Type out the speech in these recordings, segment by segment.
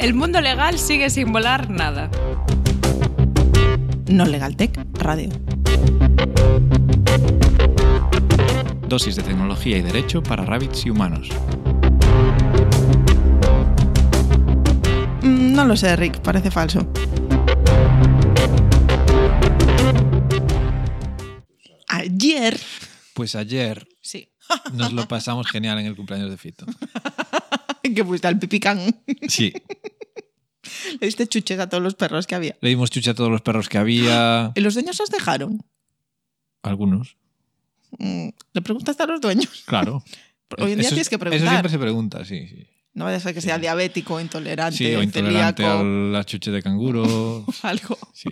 El mundo legal sigue sin volar nada. No Legal Tech Radio. Dosis de tecnología y derecho para rabbits y humanos. No lo sé, Rick, parece falso. Ayer... Pues ayer Sí. nos lo pasamos genial en el cumpleaños de Fito. Que fuiste al pipicán. Sí, Le diste chuches a todos los perros que había. le dimos chuche a todos los perros que había. ¿Y los dueños os dejaron? Algunos, ¿Le preguntaste a los dueños? claro. Hoy en día Eso- tienes que Eso preguntar. siempre se pregunta, sí. No vaya a ser que sea diabético, intolerante, Sí, o intolerante celíaco, a la chuche de canguro. algo. Sí.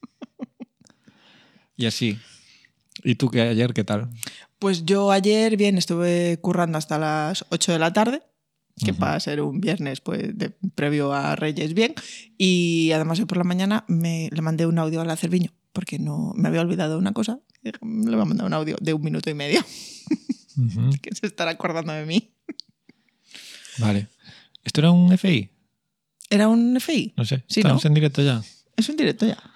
Y así. ¿Y tú ayer qué tal? Pues yo ayer, bien, estuve currando hasta las 8 de la tarde, que Ujú. para ser un viernes pues, previo a Reyes, bien. Y además hoy por la mañana le mandé un audio a la Cerviño, porque no me había olvidado una cosa. Le voy a mandar un audio de 1 minuto y medio, Ujú. que se estará acordando de mí. Vale. ¿Esto era un FI? ¿Era un FI? No sé. Sí, Estamos ¿no? en directo ya. Es un directo ya.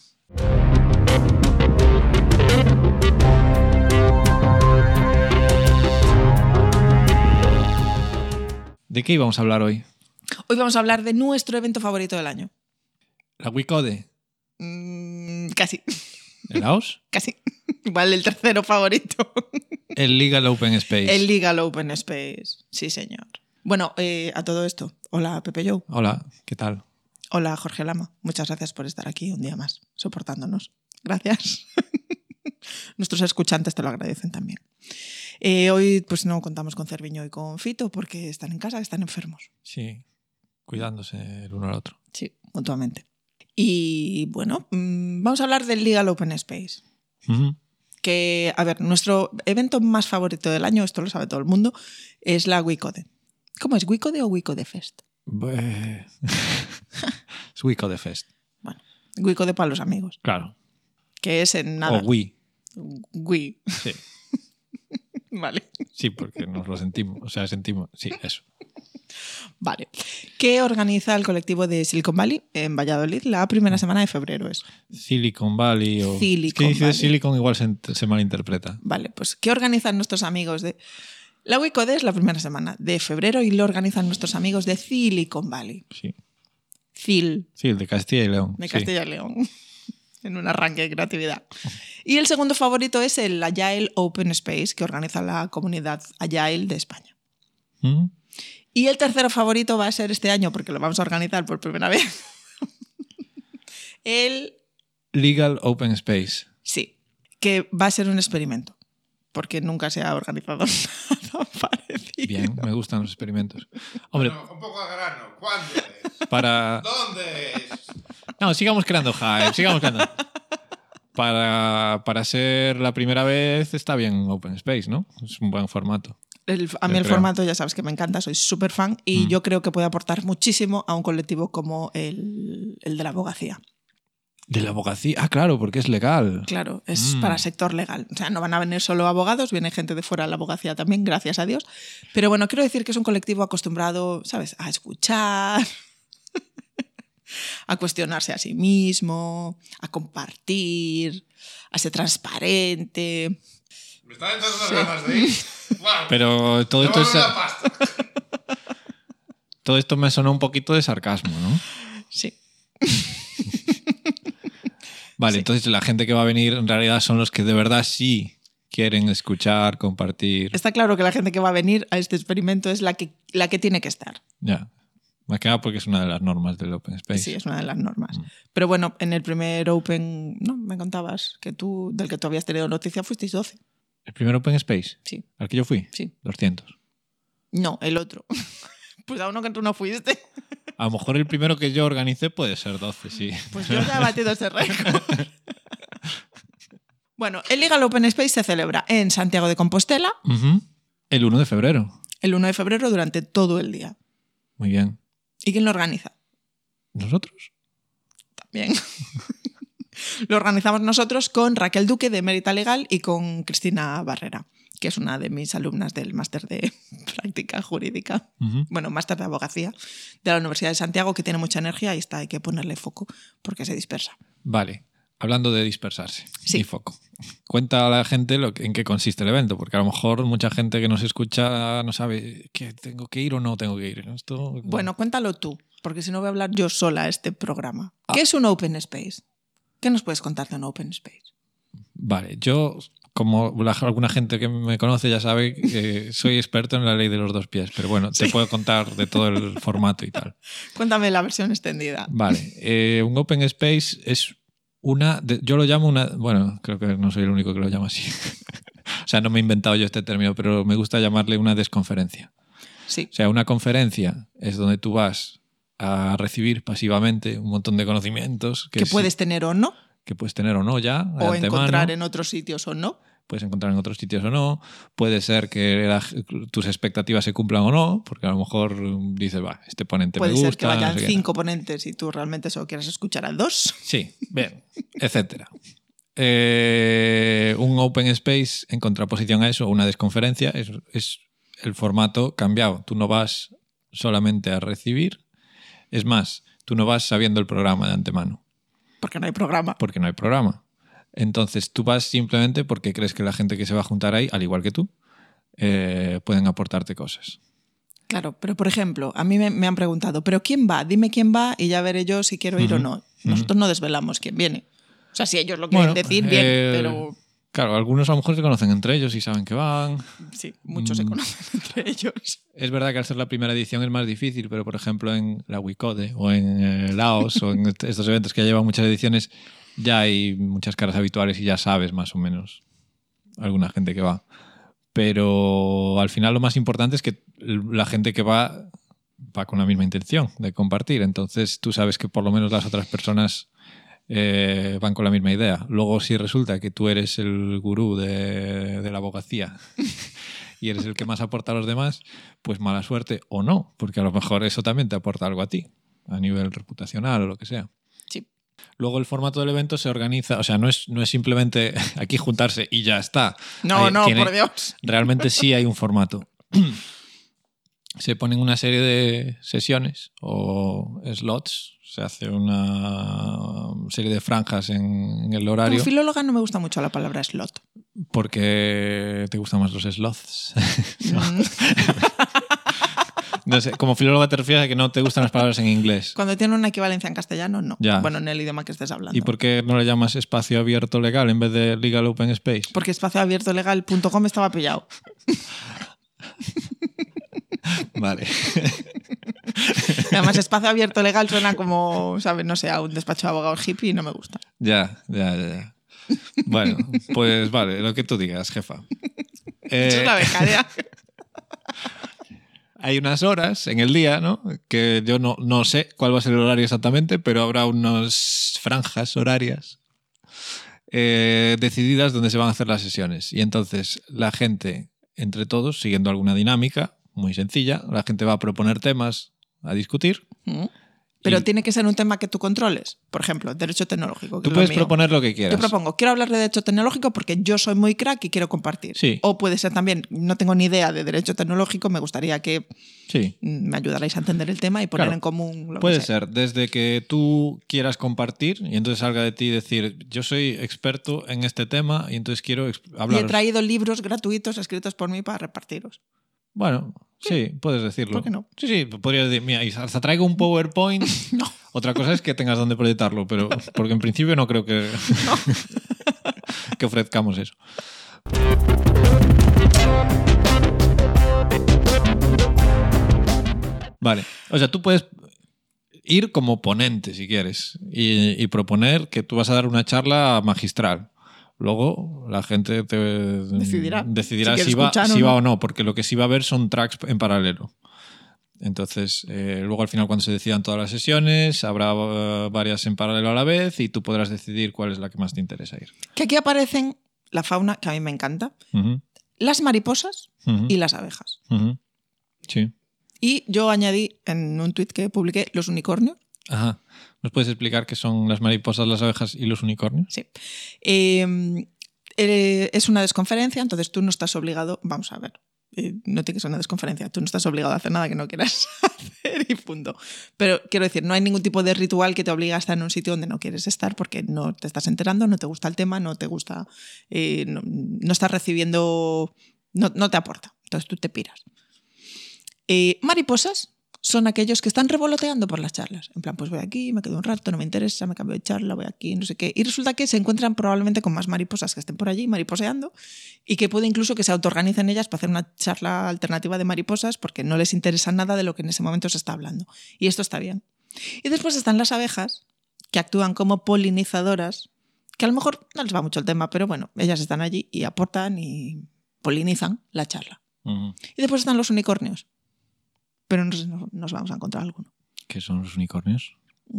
¿De qué íbamos a hablar hoy? Hoy vamos a hablar de nuestro evento favorito del año. ¿La WICODE? Casi, ¿El AOS? casi. Igual el tercero favorito. El Legal Open Space. El Legal Open Space. Sí, señor. Bueno, a todo esto. Hola, Pepe Jou. Hola, ¿qué tal? Hola, Jorge Lama. Muchas gracias por estar aquí un día más, soportándonos. Gracias. Nuestros escuchantes te lo agradecen también. Hoy pues no contamos con Cerviño y con Fito porque están en casa, están enfermos. Sí, cuidándose el uno al otro. Sí, mutuamente. Y bueno, vamos a hablar del Legal Open Space. Ujú. Que, a ver, nuestro evento más favorito del año, esto lo sabe todo el mundo, es la WICODE. ¿Cómo es? ¿WICODE o WICODE Fest? Es WICODE Fest. Bueno, WICODE para los amigos, Claro. que es en nada. O Wii. Wii. Sí. Vale. Sí, porque nos lo sentimos. O sea, sentimos. Sí, eso. Vale. ¿Qué organiza el colectivo de Silicon Valley en Valladolid la primera semana de febrero? Es. Silicon Valley o... Silicon es que dice Valley. Silicon igual se malinterpreta. Vale, pues ¿qué organizan nuestros amigos de... La WICODE es la primera semana de febrero y lo organizan nuestros amigos de Silicon Valley. Sí. CIL, Sí, el de Castilla y León. de Sí. Castilla y León. En un arranque de creatividad. Y el segundo favorito es el Agile Open Space, que organiza la comunidad Agile de España. ¿Mm? Y el tercero favorito va a ser este año, porque lo vamos a organizar por primera vez. El... Legal Open Space. Sí, que va a ser un experimento, porque nunca se ha organizado nada parecido. Bien, me gustan los experimentos. Hombre, Bueno, un poco a grano. ¿Cuándo es? para... ¿Dónde es? No, sigamos creando hype, sigamos creando. Para ser la primera vez está bien Open Space, ¿no? Es un buen formato. A mí Yo el creo. formato ya sabes que me encanta, soy súper fan y yo creo que puede aportar muchísimo a un colectivo como el de la abogacía. De la abogacía. Ah, claro, porque es legal. Claro, es para sector legal. O sea, no van a venir solo abogados, viene gente de fuera de la abogacía también, gracias a Dios. Pero bueno, quiero decir que es un colectivo acostumbrado, ¿sabes?, a escuchar, a cuestionarse a sí mismo, a compartir, a ser transparente. Me están entrando unas ganas de ir. Guau. Pero todo esto, Devuelve la pasta. todo esto me sonó un poquito de sarcasmo, ¿no? Sí. Vale, Sí. entonces la gente que va a venir en realidad son los que de verdad sí quieren escuchar, compartir. Está claro que la gente que va a venir a este experimento es la que tiene que estar. Ya. Más que nada porque es una de las normas del Open Space. Sí, es una de las normas. Pero bueno, en el primer Open, ¿no? Me contabas que del que tú habías tenido noticia, fuisteis 12. ¿El primer Open Space? Sí, ¿Al que yo fui? sí. 200. No, el otro. Pues a uno que tú no fuiste. A lo mejor el primero que yo organicé puede ser 12, sí. Pues yo ya he batido ese récord. Bueno, el Legal Open Space se celebra en Santiago de Compostela Ujú. El 1 de febrero. el 1 de febrero durante todo el día. Muy bien. ¿Y quién lo organiza? ¿Nosotros? También. Lo organizamos nosotros con Raquel Duque de Mérita Legal y con Cristina Barrera. que es una de mis alumnas del máster de práctica jurídica, bueno, máster de abogacía de la Universidad de Santiago, que tiene mucha energía y hay que ponerle foco porque se dispersa. Vale, hablando de dispersarse Sí. y foco. Cuenta a la gente en qué consiste el evento, porque a lo mejor mucha gente que nos escucha no sabe que tengo que ir o no tengo que ir. Esto... Bueno, cuéntalo tú, porque si no voy a hablar yo sola este programa. ¿Qué es un Open Space? ¿Qué nos puedes contar de un Open Space? Vale, yo, como alguna gente que me conoce ya sabe que soy experto en la ley de los 2 pies, pero bueno, te puedo contar de todo el formato y tal. Cuéntame la versión extendida. Vale, un Open Space es yo lo llamo bueno, creo que no soy el único que lo llama así. O sea, no me he inventado yo este término, pero me gusta llamarle una desconferencia. Sí. O sea, una conferencia es donde tú vas a recibir pasivamente un montón de conocimientos que puedes tener o no. Que puedes tener o no ya. O encontrar en otros sitios o no. Puedes encontrar en otros sitios o no. Puede ser que tus expectativas se cumplan o no, porque a lo mejor dices, este ponente me gusta. Puede ser que vayan no sé 5 ponentes y tú realmente solo quieras escuchar a 2. Sí, bien, etcétera. Un open space, en contraposición a eso, una desconferencia, es el formato cambiado. Tú no vas solamente a recibir, es más, tú no vas sabiendo el programa de antemano. Porque no hay programa. Porque no hay programa. Entonces tú vas simplemente porque crees que la gente que se va a juntar ahí, al igual que tú, pueden aportarte cosas. Claro, pero por ejemplo, a mí me han preguntado, ¿pero quién va? Dime quién va y ya veré yo si quiero ir o no. Nosotros no desvelamos quién viene. O sea, si ellos lo quieren decir, bien, pero... Claro, algunos a lo mejor se conocen entre ellos y saben que van. Sí, muchos se conocen entre ellos. Es verdad que al ser la primera edición es más difícil, pero por ejemplo en la Wicode o en Laos o en estos eventos que ya llevan muchas ediciones ya hay muchas caras habituales y ya sabes más o menos alguna gente que va. Pero al final lo más importante es que la gente que va con la misma intención de compartir. Entonces tú sabes que por lo menos las otras personas van con la misma idea. Luego si resulta que tú eres el gurú de la abogacía y eres el que más aporta a los demás, pues mala suerte o no, porque a lo mejor eso también te aporta algo a ti, a nivel reputacional o lo que sea. Sí. Luego el formato del evento se organiza, o sea, no es simplemente aquí juntarse y ya está. No, por Dios. Realmente sí hay un formato. Se ponen una serie de sesiones o slots, se hace una serie de franjas en el horario. Como filóloga no me gusta mucho la palabra slot. Porque te gustan más los slots. No sé, como filóloga te refieres a que no te gustan las palabras en inglés. Cuando tiene una equivalencia en castellano, no. Ya. Bueno, en el idioma que estés hablando. ¿Y por qué no le llamas espacio abierto legal en vez de legal open space? Porque espacioabiertolegal.com estaba pillado. Vale. Además, espacio abierto legal suena como, ¿sabes? No sé, a un despacho de abogados hippie y no me gusta. Ya. Bueno, pues vale, lo que tú digas, jefa. Eso es la becaria. Hay unas horas en el día, ¿no? Que yo no sé cuál va a ser el horario exactamente, pero habrá unas franjas horarias decididas donde se van a hacer las sesiones. Y entonces la gente, entre todos, siguiendo alguna dinámica muy sencilla, la gente va a proponer temas a discutir. Pero tiene que ser un tema que tú controles. Por ejemplo, derecho tecnológico. Tú puedes proponer lo que quieras. Yo propongo, quiero hablar de derecho tecnológico porque yo soy muy crack y quiero compartir. Sí. O puede ser también, no tengo ni idea de derecho tecnológico, me gustaría que me ayudarais a entender el tema y poner en común lo puede que sea. ser, desde que tú quieras compartir y entonces salga de ti decir, yo soy experto en este tema y entonces quiero hablar. Y he traído libros gratuitos escritos por mí para repartiros. Bueno, sí, puedes decirlo. ¿Por qué no? Sí, podrías decir, mira, y hasta traigo un PowerPoint. No. Otra cosa es que tengas donde proyectarlo, pero porque en principio no creo que, que ofrezcamos eso. Vale, o sea, tú puedes ir como ponente si quieres y proponer que tú vas a dar una charla magistral. Luego la gente decidirá si va o no, porque lo que sí va a haber son tracks en paralelo. Entonces, luego al final cuando se decidan todas las sesiones, habrá varias en paralelo a la vez y tú podrás decidir cuál es la que más te interesa ir. Que aquí aparecen la fauna, que a mí me encanta, las mariposas y las abejas. Sí. Y yo añadí en un tuit que publiqué los unicornios. Ajá. ¿Nos puedes explicar qué son las mariposas, las abejas y los unicornios? Sí. Es una desconferencia, entonces tú no estás obligado, vamos a ver, no tiene que ser una desconferencia, tú no estás obligado a hacer nada que no quieras hacer y punto. Pero quiero decir, no hay ningún tipo de ritual que te obligue a estar en un sitio donde no quieres estar porque no te estás enterando, no te gusta el tema, no te gusta, no estás recibiendo, no te aporta, entonces tú te piras. Mariposas son aquellos que están revoloteando por las charlas. En plan, pues voy aquí, me quedo un rato, no me interesa, me cambio de charla, voy aquí, no sé qué. Y resulta que se encuentran probablemente con más mariposas que estén por allí mariposeando y que puede incluso que se autoorganicen ellas para hacer una charla alternativa de mariposas porque no les interesa nada de lo que en ese momento se está hablando. Y esto está bien. Y después están las abejas, que actúan como polinizadoras, que a lo mejor no les va mucho el tema, pero bueno, ellas están allí y aportan y polinizan la charla. Uh-huh. Y después están los unicornios. Pero nos vamos a encontrar alguno. ¿Qué son los unicornios?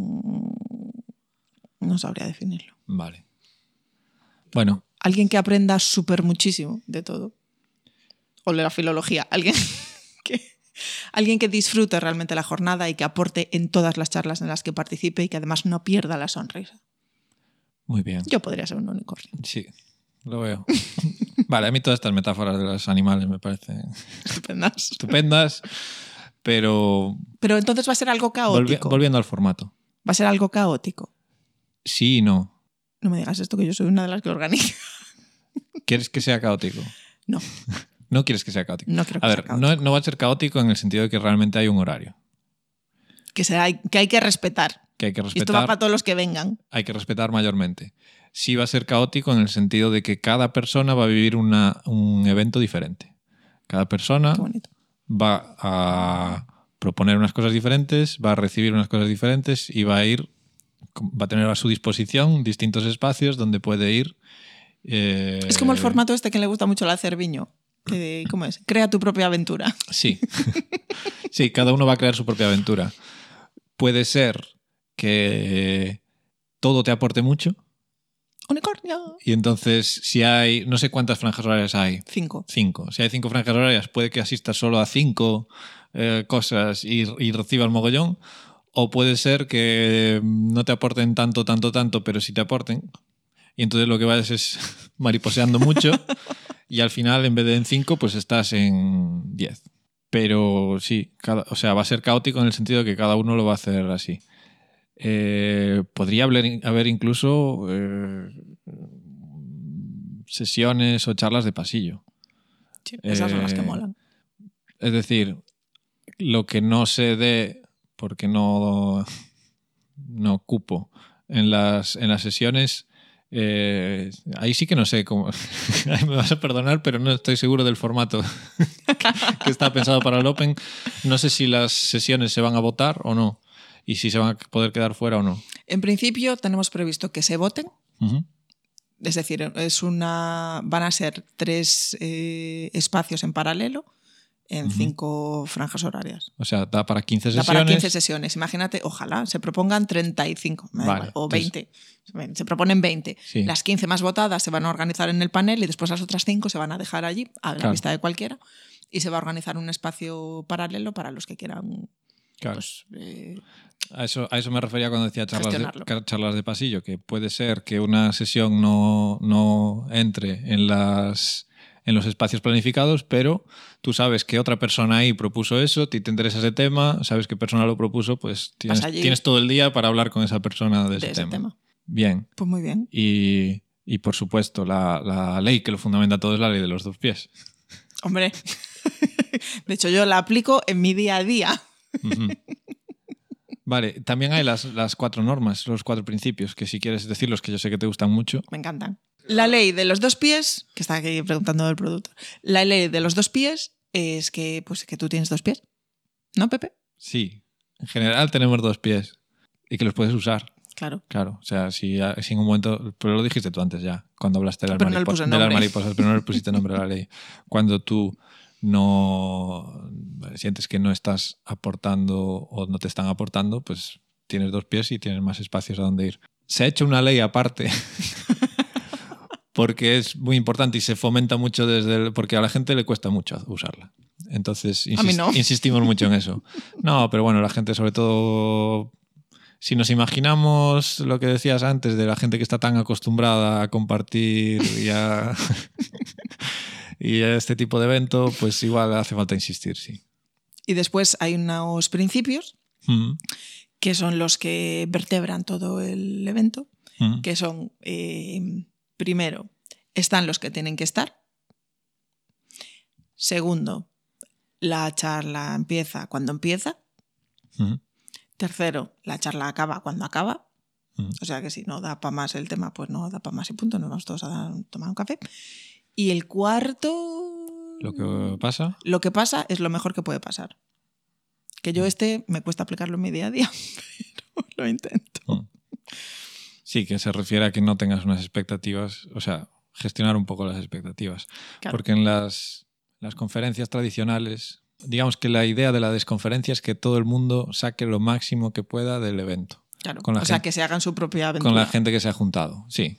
No sabría definirlo. Vale. Bueno. Alguien que aprenda súper muchísimo de todo. O de la filología. Alguien que disfrute realmente la jornada y que aporte en todas las charlas en las que participe y que además no pierda la sonrisa. Muy bien. Yo podría ser un unicornio. Sí, lo veo. Vale, a mí todas estas metáforas de los animales me parecen estupendas. Pero entonces va a ser algo caótico. Volviendo al formato. Va a ser algo caótico. Sí y no. No me digas esto, que yo soy una de las que organiza. ¿Quieres que sea caótico? No. ¿No quieres que sea caótico? No creo que sea caótico. No va a ser caótico en el sentido de que realmente hay un horario. Que hay que respetar. Que hay que respetar. Y esto va para todos los que vengan. Hay que respetar mayormente. Sí va a ser caótico en el sentido de que cada persona va a vivir un evento diferente. Cada persona va a proponer unas cosas diferentes, va a recibir unas cosas diferentes y va a tener a su disposición distintos espacios donde puede ir. Es como el formato este que le gusta mucho a Cerviño. ¿Cómo es? Crea tu propia aventura. Sí. Sí, cada uno va a crear su propia aventura. Puede ser que todo te aporte mucho. ¡Unicornio! Y entonces, si hay, no sé cuántas franjas horarias hay. 5. 5. Si hay 5 franjas horarias, puede que asistas solo a 5 cosas y recibas mogollón. O puede ser que no te aporten tanto, pero sí te aporten. Y entonces lo que vayas es mariposeando mucho. Y al final, en vez de en 5, pues estás en 10. Pero sí, va a ser caótico en el sentido de que cada uno lo va a hacer así. Podría haber incluso sesiones o charlas de pasillo. Sí, esas son las que molan. Es decir, lo que no se dé porque no cupo en las sesiones, ahí sí que no sé cómo. Me vas a perdonar, pero no estoy seguro del formato que está pensado para el Open. No sé si las sesiones se van a votar o no. Y si se van a poder quedar fuera o no. En principio tenemos previsto que se voten. Uh-huh. Es decir, van a ser 3 espacios en paralelo en 5 franjas horarias. O sea, da para 15 sesiones. Da para 15 sesiones. Imagínate, ojalá se propongan 35 vale, o 20. Se proponen 20. Sí. Las 15 más votadas se van a organizar en el panel y después las otras 5 se van a dejar allí a la vista de cualquiera y se va a organizar un espacio paralelo para los que quieran. Claro. Pues, a eso me refería cuando decía charlas de pasillo, que puede ser que una sesión no entre en los espacios planificados, pero tú sabes que otra persona ahí propuso eso, te interesa ese tema, sabes qué persona lo propuso, pues tienes todo el día para hablar con esa persona de ese tema. Bien. Pues muy bien. Y por supuesto, la ley que lo fundamenta todo es la ley de los 2 pies. Hombre, de hecho yo la aplico en mi día a día. Uh-huh. Vale, también hay las 4 normas, los 4 principios, que si quieres decirlos, que yo sé que te gustan mucho. Me encantan. La ley de los 2 pies, que está aquí preguntando el productor, la ley de los 2 pies es que tú tienes 2 pies, ¿no, Pepe? Sí, en general tenemos 2 pies y que los puedes usar. Claro. Claro, o sea, si en un momento, pero lo dijiste tú antes ya, cuando hablaste de las mariposas, pero no le pusiste nombre a la ley. Cuando tú no sientes que no estás aportando o no te están aportando, pues tienes 2 pies y tienes más espacios a donde ir. Se ha hecho una ley aparte porque es muy importante y se fomenta mucho porque a la gente le cuesta mucho usarla. Entonces a mí no. insistimos mucho en eso. No, pero bueno, la gente sobre todo si nos imaginamos lo que decías antes de la gente que está tan acostumbrada a compartir y a, y a este tipo de evento, pues igual hace falta insistir, sí. Y después hay unos principios Mm. que son los que vertebran todo el evento, Mm. que son, primero, están los que tienen que estar. Segundo, la charla empieza cuando empieza. Mm. Tercero, la charla acaba cuando acaba. Mm. O sea que si no da para más el tema, pues no da para más y punto. Nos vamos todos a tomar un café. Y el cuarto... Lo que pasa. Lo que pasa es lo mejor que puede pasar. Que yo me cuesta aplicarlo en mi día a día, pero lo intento. Mm. Sí, que se refiere a que no tengas unas expectativas, o sea, gestionar un poco las expectativas. Claro. Porque en las conferencias tradicionales, digamos que la idea de la desconferencia es que todo el mundo saque lo máximo que pueda del evento. Claro. Con la O sea, gente- que se hagan su propia aventura. Con la gente que se ha juntado, sí.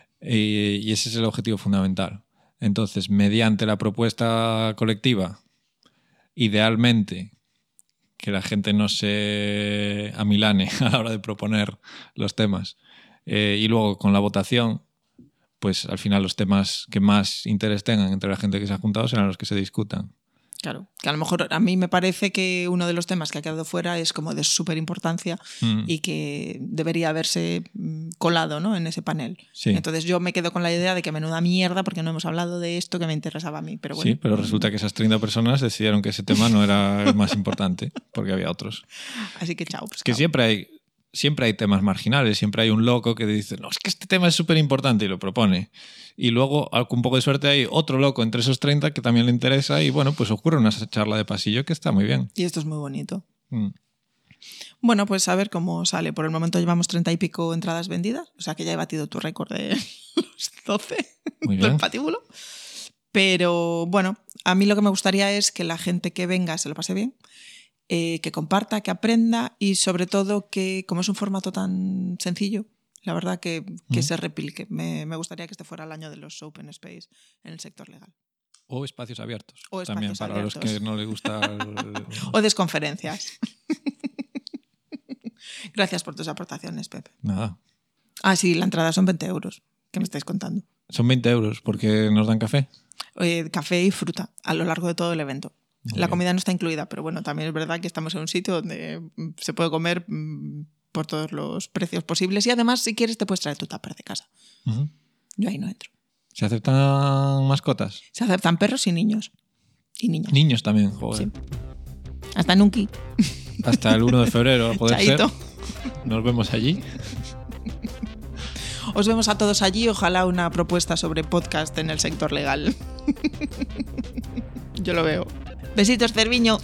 Y ese es el objetivo fundamental. Entonces, mediante la propuesta colectiva, idealmente, que la gente no se amilane a la hora de proponer los temas. Y luego, con la votación, pues al final los temas que más interés tengan entre la gente que se ha juntado serán los que se discutan. Claro. Que a lo mejor a mí me parece que uno de los temas que ha quedado fuera es como de súper importancia y que debería haberse colado, ¿no?, en ese panel. Sí. Entonces yo me quedo con la idea de que menuda mierda porque no hemos hablado de esto que me interesaba a mí. Pero bueno, Sí, pero resulta que esas 30 personas decidieron que ese tema no era el más importante, porque había otros. así que chao. Pues, Que chao. siempre hay temas marginales, siempre hay un loco que dice, no, es que este tema es súper importante y lo propone. Y luego, con un poco de suerte, hay otro loco entre esos 30 que también le interesa y bueno, pues ocurre una charla de pasillo que está muy bien. Y esto es muy bonito. Mm. Bueno, pues a ver cómo sale. Por el momento llevamos 30 y pico entradas vendidas, o sea que ya he batido tu récord de los 12 Muy del bien. patíbulo. Pero bueno, a mí lo que me gustaría es que la gente que venga se lo pase bien, que comparta, que aprenda y sobre todo que, como es un formato tan sencillo, la verdad que se replique. Me gustaría que este fuera el año de los Open Space en el sector legal. O espacios abiertos. O también espacios para abiertos. los que no les gusta O desconferencias. Gracias por tus aportaciones, Pepe. Nada. Ah, sí, la entrada son 20 euros. ¿Qué me estáis contando? Son 20 euros porque nos dan café. Café y fruta a lo largo de todo el evento. Muy La bien. comida no está incluida, pero bueno, también es verdad que estamos en un sitio donde se puede comer por todos los precios posibles y además, si quieres, te puedes traer tu tupper de casa. Ujú. Yo ahí no entro. ¿Se aceptan mascotas? Se aceptan perros y niños. Y niñas. Niños también, joder. Sí. Hasta Nuki. Hasta el 1 de febrero, a poder Chaito. ser. Nos vemos allí. Os vemos a todos allí. Ojalá una propuesta sobre podcast en el sector legal. Yo lo veo. Besitos, Cerviño.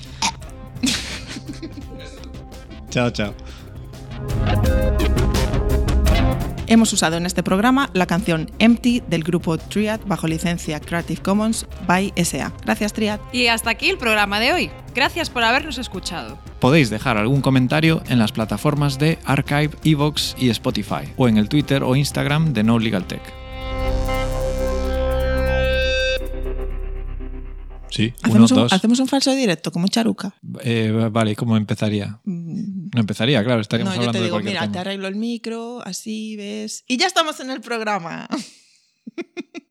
Chao, chao. Hemos usado en este programa la canción Empty del grupo Triad bajo licencia Creative Commons by SA. Gracias, Triad. Y hasta aquí el programa de hoy. Gracias por habernos escuchado. Podéis dejar algún comentario en las plataformas de Archive, Evox y Spotify, o en el Twitter o Instagram de No Legal Tech. Sí, Hacemos un falso directo, como Charuca. Vale, ¿cómo empezaría? No empezaría, claro, estaríamos No, yo hablando te de digo, cualquier mira, te tema. arreglo el micro, así ves. Y ya estamos en el programa.